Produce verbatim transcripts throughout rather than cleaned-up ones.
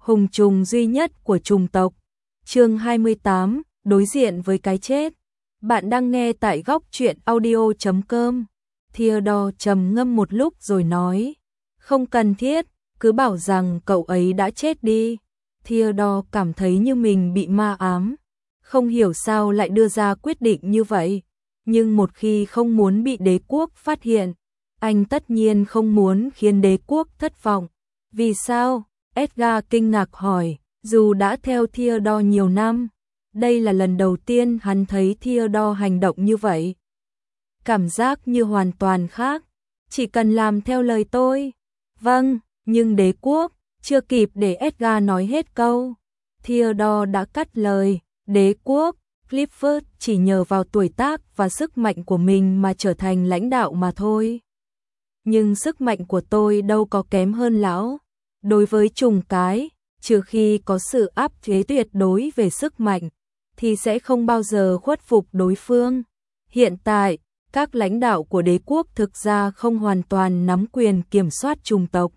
hùng trùng duy nhất của trùng tộc. Chương hai mươi tám, đối diện với cái chết. Bạn đang nghe tại góc truyện audio chấm com. Theodore trầm ngâm một lúc rồi nói, không cần thiết, cứ bảo rằng cậu ấy đã chết đi. Theodore cảm thấy như mình bị ma ám, không hiểu sao lại đưa ra quyết định như vậy. Nhưng một khi không muốn bị đế quốc phát hiện, anh tất nhiên không muốn khiến đế quốc thất vọng. Vì sao? Edgar kinh ngạc hỏi, dù đã theo Theodore nhiều năm, đây là lần đầu tiên hắn thấy Theodore hành động như vậy. Cảm giác như hoàn toàn khác, chỉ cần làm theo lời tôi. Vâng, nhưng đế quốc, chưa kịp để Edgar nói hết câu. Theodore đã cắt lời, đế quốc, Clifford chỉ nhờ vào tuổi tác và sức mạnh của mình mà trở thành lãnh đạo mà thôi. Nhưng sức mạnh của tôi đâu có kém hơn lão. Đối với trùng cái, trừ khi có sự áp chế tuyệt đối về sức mạnh, thì sẽ không bao giờ khuất phục đối phương. Hiện tại, các lãnh đạo của đế quốc thực ra không hoàn toàn nắm quyền kiểm soát trùng tộc.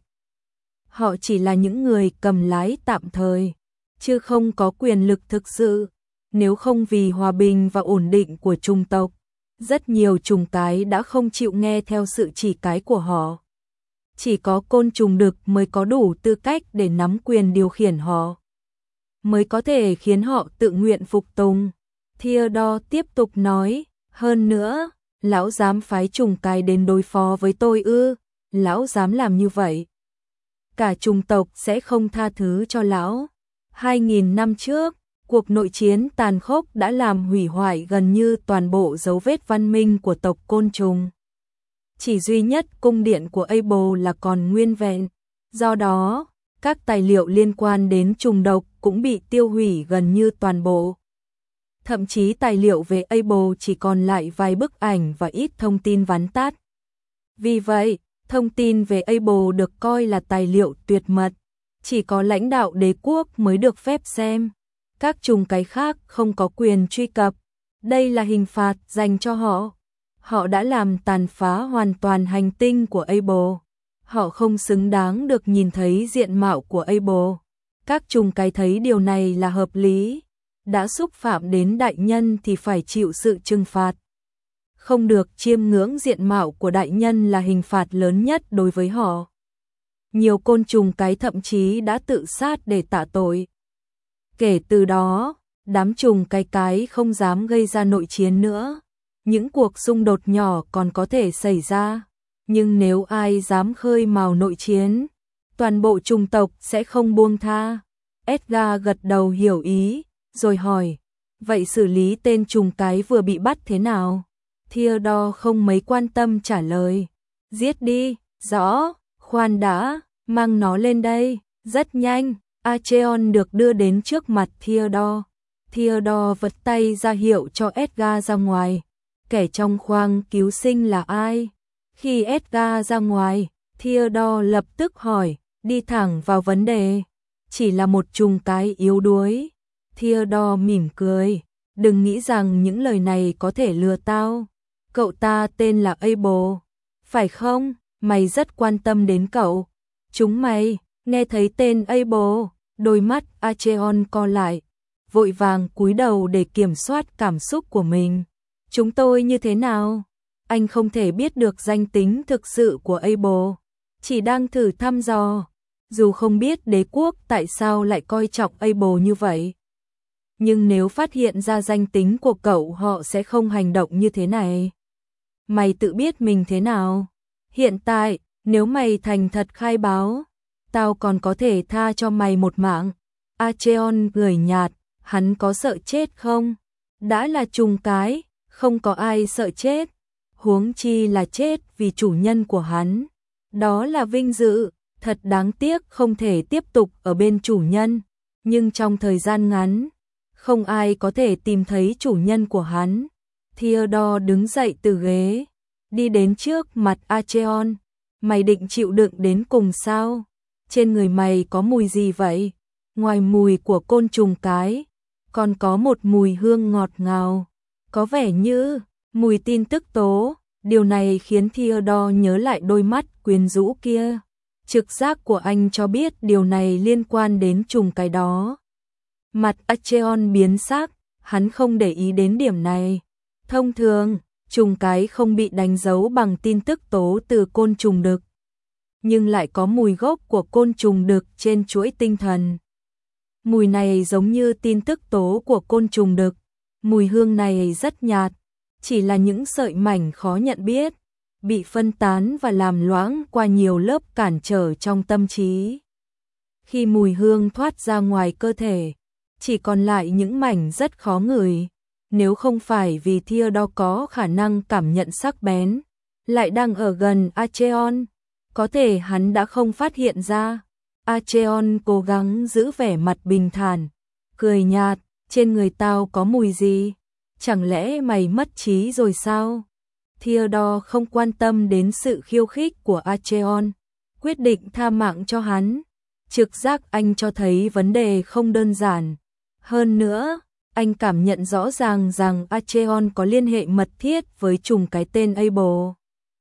Họ chỉ là những người cầm lái tạm thời, chứ không có quyền lực thực sự. Nếu không vì hòa bình và ổn định của trùng tộc, rất nhiều trùng cái đã không chịu nghe theo sự chỉ cái của họ. Chỉ có côn trùng đực mới có đủ tư cách để nắm quyền điều khiển họ, mới có thể khiến họ tự nguyện phục tùng. Theodore tiếp tục nói, hơn nữa, lão dám phái trùng cái đến đối phó với tôi ư? Lão dám làm như vậy, cả trùng tộc sẽ không tha thứ cho lão. Hai nghìn năm trước, cuộc nội chiến tàn khốc đã làm hủy hoại gần như toàn bộ dấu vết văn minh của tộc côn trùng. Chỉ duy nhất cung điện của Abel là còn nguyên vẹn. Do đó, các tài liệu liên quan đến trùng độc cũng bị tiêu hủy gần như toàn bộ. Thậm chí tài liệu về Abel chỉ còn lại vài bức ảnh và ít thông tin vắn tắt. Vì vậy, thông tin về Abel được coi là tài liệu tuyệt mật, chỉ có lãnh đạo đế quốc mới được phép xem. Các trùng cái khác không có quyền truy cập. Đây là hình phạt dành cho họ. Họ đã làm tàn phá hoàn toàn hành tinh của Abel. Họ không xứng đáng được nhìn thấy diện mạo của Abel. Các trùng cái thấy điều này là hợp lý. Đã xúc phạm đến đại nhân thì phải chịu sự trừng phạt. Không được chiêm ngưỡng diện mạo của đại nhân là hình phạt lớn nhất đối với họ. Nhiều côn trùng cái thậm chí đã tự sát để tạ tội. Kể từ đó, đám trùng cái cái không dám gây ra nội chiến nữa. Những cuộc xung đột nhỏ còn có thể xảy ra, nhưng nếu ai dám khơi mào nội chiến, toàn bộ trùng tộc sẽ không buông tha. Edgar gật đầu hiểu ý, rồi hỏi, vậy xử lý tên trùng cái vừa bị bắt thế nào? Theodore không mấy quan tâm trả lời, giết đi. Rõ, khoan đã, mang nó lên đây. Rất nhanh, Acheon được đưa đến trước mặt Theodore. Theodore vật tay ra hiệu cho Edgar ra ngoài. Kẻ trong khoang cứu sinh là ai? Khi Edgar ra ngoài, Theodore lập tức hỏi, đi thẳng vào vấn đề. Chỉ là một trùng cái yếu đuối. Theodore mỉm cười, đừng nghĩ rằng những lời này có thể lừa tao. Cậu ta tên là Abel, phải không? Mày rất quan tâm đến cậu. Chúng mày, nghe thấy tên Abel, đôi mắt Acheon co lại, vội vàng cúi đầu để kiểm soát cảm xúc của mình. Chúng tôi như thế nào? Anh không thể biết được danh tính thực sự của Abel, chỉ đang thử thăm dò. Dù không biết đế quốc tại sao lại coi trọng Abel như vậy, nhưng nếu phát hiện ra danh tính của cậu họ sẽ không hành động như thế này. Mày tự biết mình thế nào? Hiện tại, nếu mày thành thật khai báo, tao còn có thể tha cho mày một mạng. Acheon cười nhạt, hắn có sợ chết không? Đã là trùng cái, không có ai sợ chết. Huống chi là chết vì chủ nhân của hắn. Đó là vinh dự, thật đáng tiếc không thể tiếp tục ở bên chủ nhân. Nhưng trong thời gian ngắn, không ai có thể tìm thấy chủ nhân của hắn. Theodore đứng dậy từ ghế, đi đến trước mặt Acheon. Mày định chịu đựng đến cùng sao? Trên người mày có mùi gì vậy? Ngoài mùi của côn trùng cái, còn có một mùi hương ngọt ngào, có vẻ như mùi tin tức tố. Điều này khiến Theodore nhớ lại đôi mắt quyến rũ kia. Trực giác của anh cho biết điều này liên quan đến trùng cái đó. Mặt Acheon biến sắc, hắn không để ý đến điểm này. Thông thường, trùng cái không bị đánh dấu bằng tin tức tố từ côn trùng đực, nhưng lại có mùi gốc của côn trùng đực trên chuỗi tinh thần. Mùi này giống như tin tức tố của côn trùng đực, mùi hương này rất nhạt, chỉ là những sợi mảnh khó nhận biết, bị phân tán và làm loãng qua nhiều lớp cản trở trong tâm trí. Khi mùi hương thoát ra ngoài cơ thể, chỉ còn lại những mảnh rất khó ngửi. Nếu không phải vì Theodore có khả năng cảm nhận sắc bén, lại đang ở gần Acheon, có thể hắn đã không phát hiện ra. Acheon cố gắng giữ vẻ mặt bình thản, cười nhạt, trên người tao có mùi gì? Chẳng lẽ mày mất trí rồi sao? Theodore không quan tâm đến sự khiêu khích của Acheon, quyết định tha mạng cho hắn. Trực giác anh cho thấy vấn đề không đơn giản. Hơn nữa, anh cảm nhận rõ ràng rằng Acheon có liên hệ mật thiết với trùng cái tên Able,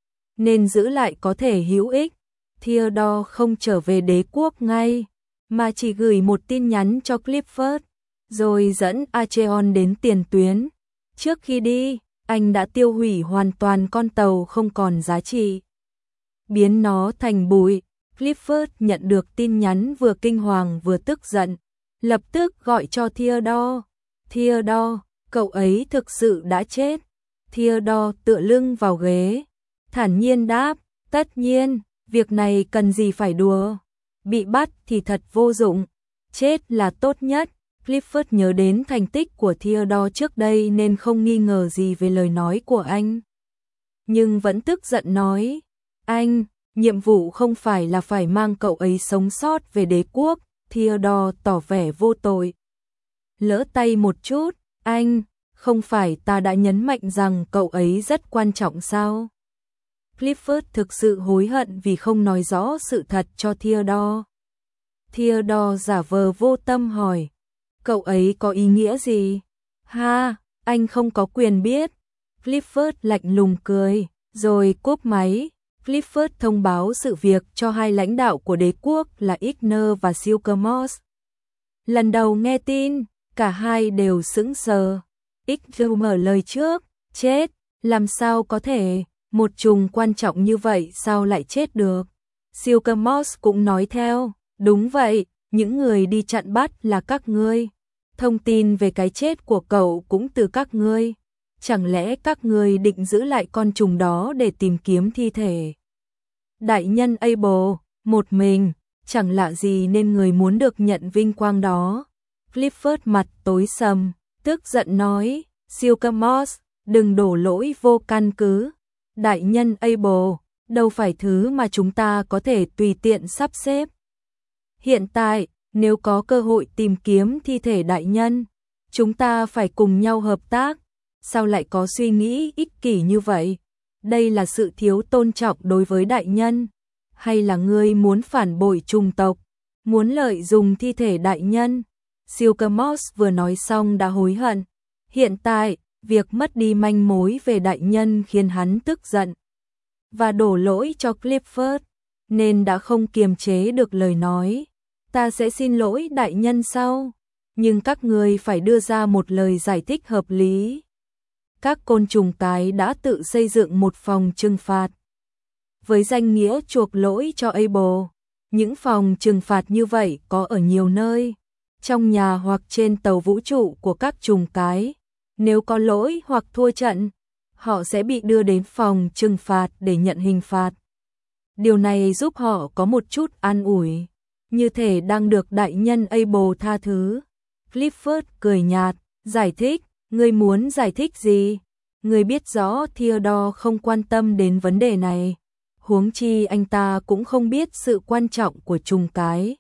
nên giữ lại có thể hữu ích. Theodore không trở về đế quốc ngay, mà chỉ gửi một tin nhắn cho Clifford, rồi dẫn Acheon đến tiền tuyến. Trước khi đi, anh đã tiêu hủy hoàn toàn con tàu không còn giá trị, biến nó thành bụi. Clifford nhận được tin nhắn vừa kinh hoàng vừa tức giận, lập tức gọi cho Theodore. Theodore, cậu ấy thực sự đã chết. Theodore tựa lưng vào ghế, thản nhiên đáp, tất nhiên, việc này cần gì phải đùa. Bị bắt thì thật vô dụng, chết là tốt nhất. Clifford nhớ đến thành tích của Theodore trước đây nên không nghi ngờ gì về lời nói của anh. Nhưng vẫn tức giận nói, anh, nhiệm vụ không phải là phải mang cậu ấy sống sót về đế quốc. Theodore tỏ vẻ vô tội. Lỡ tay một chút, anh, không phải ta đã nhấn mạnh rằng cậu ấy rất quan trọng sao? Clifford thực sự hối hận vì không nói rõ sự thật cho Theodore. Theodore giả vờ vô tâm hỏi, cậu ấy có ý nghĩa gì? Ha, anh không có quyền biết. Clifford lạnh lùng cười, rồi cúp máy. Clifford thông báo sự việc cho hai lãnh đạo của đế quốc là Igner và Silkermoss. Lần đầu nghe tin, cả hai đều sững sờ. Igner mở lời trước, chết, làm sao có thể, một trùng quan trọng như vậy sao lại chết được? Silkermoss cũng nói theo, đúng vậy, những người đi chặn bắt là các ngươi. Thông tin về cái chết của cậu cũng từ các ngươi. Chẳng lẽ các ngươi định giữ lại con trùng đó để tìm kiếm thi thể? Đại nhân Able, một mình, chẳng lạ gì nên người muốn được nhận vinh quang đó. Clifford mặt tối sầm, tức giận nói, Silkermoss, đừng đổ lỗi vô căn cứ. Đại nhân Able, đâu phải thứ mà chúng ta có thể tùy tiện sắp xếp. Hiện tại, nếu có cơ hội tìm kiếm thi thể đại nhân, chúng ta phải cùng nhau hợp tác. Sao lại có suy nghĩ ích kỷ như vậy? Đây là sự thiếu tôn trọng đối với đại nhân, hay là ngươi muốn phản bội trùng tộc, muốn lợi dụng thi thể đại nhân? Silkermoss vừa nói xong đã hối hận. Hiện tại, việc mất đi manh mối về đại nhân khiến hắn tức giận và đổ lỗi cho Clifford, nên đã không kiềm chế được lời nói. Ta sẽ xin lỗi đại nhân sau, nhưng các ngươi phải đưa ra một lời giải thích hợp lý. Các côn trùng cái đã tự xây dựng một phòng trừng phạt với danh nghĩa chuộc lỗi cho Able. Những phòng trừng phạt như vậy có ở nhiều nơi, trong nhà hoặc trên tàu vũ trụ của các trùng cái. Nếu có lỗi hoặc thua trận, họ sẽ bị đưa đến phòng trừng phạt để nhận hình phạt. Điều này giúp họ có một chút an ủi, như thể đang được đại nhân Able tha thứ. Clifford cười nhạt, giải thích, ngươi muốn giải thích gì? Ngươi biết rõ Theodore không quan tâm đến vấn đề này, huống chi anh ta cũng không biết sự quan trọng của trùng cái.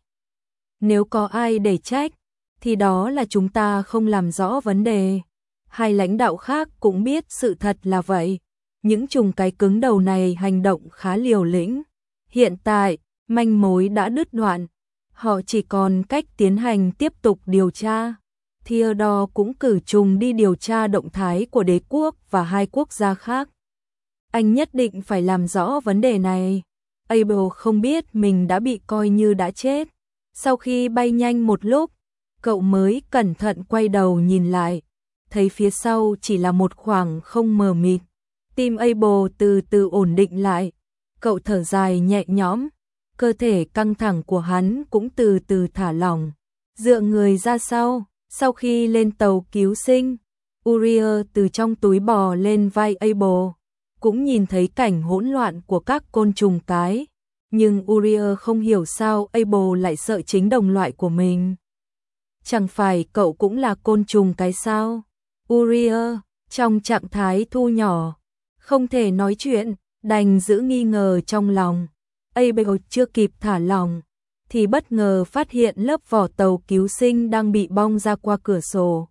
Nếu có ai để trách, thì đó là chúng ta không làm rõ vấn đề. Hai lãnh đạo khác cũng biết sự thật là vậy. Những trùng cái cứng đầu này hành động khá liều lĩnh. Hiện tại, manh mối đã đứt đoạn. Họ chỉ còn cách tiến hành tiếp tục điều tra. Theodore cũng cử trùng đi điều tra động thái của đế quốc và hai quốc gia khác. Anh nhất định phải làm rõ vấn đề này. Abel không biết mình đã bị coi như đã chết. Sau khi bay nhanh một lúc, cậu mới cẩn thận quay đầu nhìn lại, thấy phía sau chỉ là một khoảng không mờ mịt. Tim Abel từ từ ổn định lại, cậu thở dài nhẹ nhõm, cơ thể căng thẳng của hắn cũng từ từ thả lỏng, dựa người ra sau. Sau khi lên tàu cứu sinh, Uriel từ trong túi bò lên vai Abel, cũng nhìn thấy cảnh hỗn loạn của các côn trùng cái. Nhưng Uriel không hiểu sao Abel lại sợ chính đồng loại của mình. Chẳng phải cậu cũng là côn trùng cái sao? Uriel, trong trạng thái thu nhỏ, không thể nói chuyện, đành giữ nghi ngờ trong lòng. Abel chưa kịp thả lòng, thì bất ngờ phát hiện lớp vỏ tàu cứu sinh đang bị bong ra qua cửa sổ.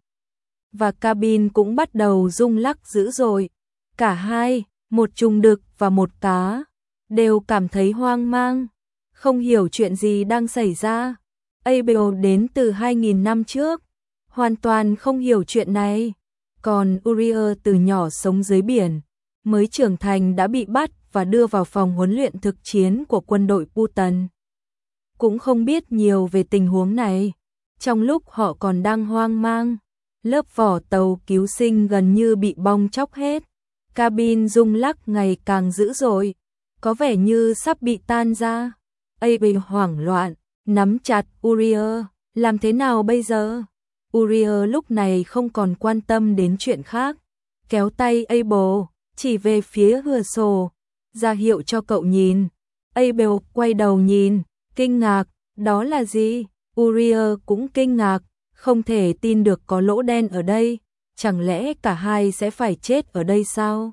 Và cabin cũng bắt đầu rung lắc dữ dội. Cả hai, một trùng đực và một cá, đều cảm thấy hoang mang, không hiểu chuyện gì đang xảy ra. Abel đến từ hai nghìn năm trước, hoàn toàn không hiểu chuyện này. Còn Uriel từ nhỏ sống dưới biển, mới trưởng thành đã bị bắt và đưa vào phòng huấn luyện thực chiến của quân đội Putan. Cũng không biết nhiều về tình huống này. Trong lúc họ còn đang hoang mang, lớp vỏ tàu cứu sinh gần như bị bong chóc hết. Cabin rung lắc ngày càng dữ dội, có vẻ như sắp bị tan ra. Abel hoảng loạn, nắm chặt Uriel, làm thế nào bây giờ? Uriel lúc này không còn quan tâm đến chuyện khác, kéo tay Abel, chỉ về phía cửa sổ, ra hiệu cho cậu nhìn. Abel quay đầu nhìn, kinh ngạc, đó là gì? Uriel cũng kinh ngạc, không thể tin được có lỗ đen ở đây, chẳng lẽ cả hai sẽ phải chết ở đây sao?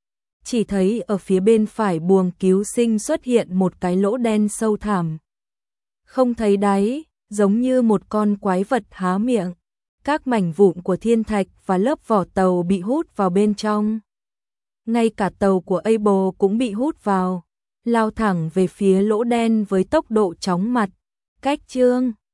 Chỉ thấy ở phía bên phải buồng cứu sinh xuất hiện một cái lỗ đen sâu thẳm. Không thấy đáy, giống như một con quái vật há miệng. Các mảnh vụn của thiên thạch và lớp vỏ tàu bị hút vào bên trong. Ngay cả tàu của Abel cũng bị hút vào, lao thẳng về phía lỗ đen với tốc độ chóng mặt. Cách chương